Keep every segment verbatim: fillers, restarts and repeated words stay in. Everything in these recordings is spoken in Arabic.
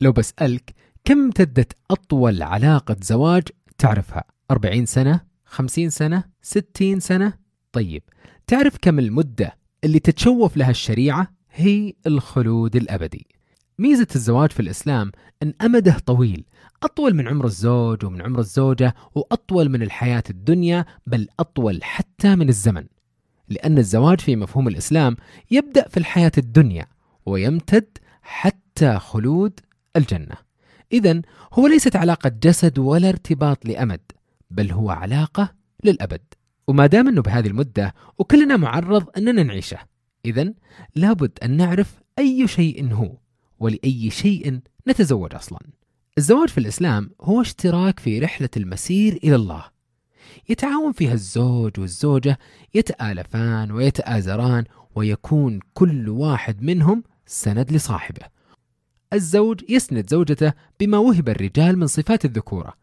لو بسألك كم امتدت أطول علاقة زواج تعرفها؟ أربعين سنة؟ خمسين سنة؟ ستين سنة؟ طيب تعرف كم المدة اللي تتشوف لها الشريعة؟ هي الخلود الأبدي. ميزة الزواج في الإسلام أن أمده طويل، أطول من عمر الزوج ومن عمر الزوجة، وأطول من الحياة الدنيا، بل أطول حتى من الزمن، لأن الزواج في مفهوم الإسلام يبدأ في الحياة الدنيا ويمتد حتى خلود الجنة. إذن هو ليست علاقة جسد ولا ارتباط لأمد، بل هو علاقة للأبد. وما دام أنه بهذه المدة وكلنا معرض أننا نعيشه، إذن لابد أن نعرف أي شيء هو ولأي شيء نتزوج أصلا. الزواج في الإسلام هو اشتراك في رحلة المسير إلى الله، يتعاون فيها الزوج والزوجة، يتآلفان ويتآزران، ويكون كل واحد منهم سند لصاحبه. الزوج يسند زوجته بما وهب الرجال من صفات الذكورة،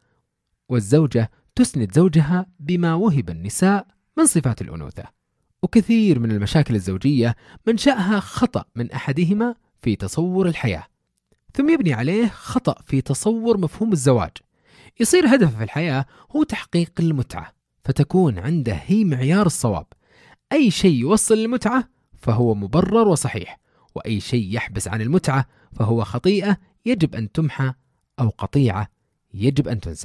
والزوجة تسند زوجها بما وهب النساء من صفات الأنوثة. وكثير من المشاكل الزوجية منشأها خطأ من أحدهما في تصور الحياة، ثم يبني عليه خطأ في تصور مفهوم الزواج. يصير هدفه في الحياة هو تحقيق المتعة، فتكون عنده هي معيار الصواب. أي شيء يوصل للمتعة فهو مبرر وصحيح، وأي شيء يحبس عن المتعة فهو خطيئة يجب أن تمحى، أو قطيعة يجب أن تنسى.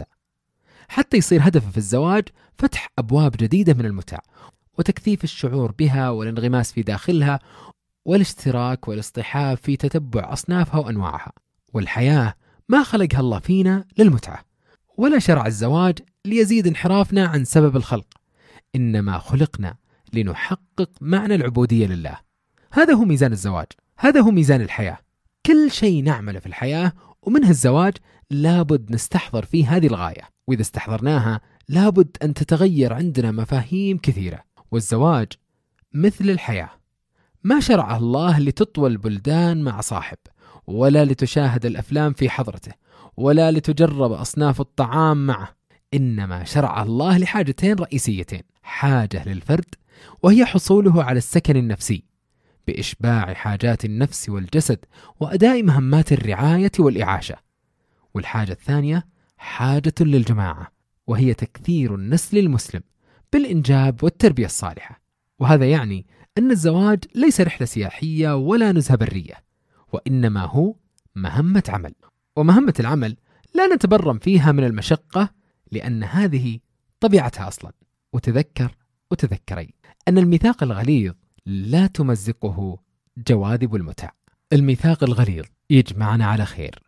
حتى يصير هدفه في الزواج فتح أبواب جديدة من المتع، وتكثيف الشعور بها والانغماس في داخلها، والاشتراك والاصطحاب في تتبع أصنافها وأنواعها. والحياة ما خلقها الله فينا للمتعة، ولا شرع الزواج ليزيد انحرافنا عن سبب الخلق، إنما خلقنا لنحقق معنى العبودية لله. هذا هو ميزان الزواج، هذا هو ميزان الحياة. كل شيء نعمله في الحياة ومنها الزواج لابد نستحضر فيه هذه الغاية، وإذا استحضرناها لابد أن تتغير عندنا مفاهيم كثيرة. والزواج مثل الحياة، ما شرعه الله لتطوى البلدان مع صاحب، ولا لتشاهد الأفلام في حضرته، ولا لتجرب أصناف الطعام معه، إنما شرعه الله لحاجتين رئيسيتين: حاجة للفرد وهي حصوله على السكن النفسي بإشباع حاجات النفس والجسد وأداء مهمات الرعاية والإعاشة، والحاجة الثانية حاجة للجماعة وهي تكثير النسل المسلم بالإنجاب والتربية الصالحة. وهذا يعني أن الزواج ليس رحلة سياحية ولا نزهة برية، وإنما هو مهمة عمل، ومهمة العمل لا نتبرم فيها من المشقة، لأن هذه طبيعتها أصلا. وتذكر وتذكري أن الميثاق الغليظ لا تمزقه جواذب المتع. الميثاق الغليظ يجمعنا على خير.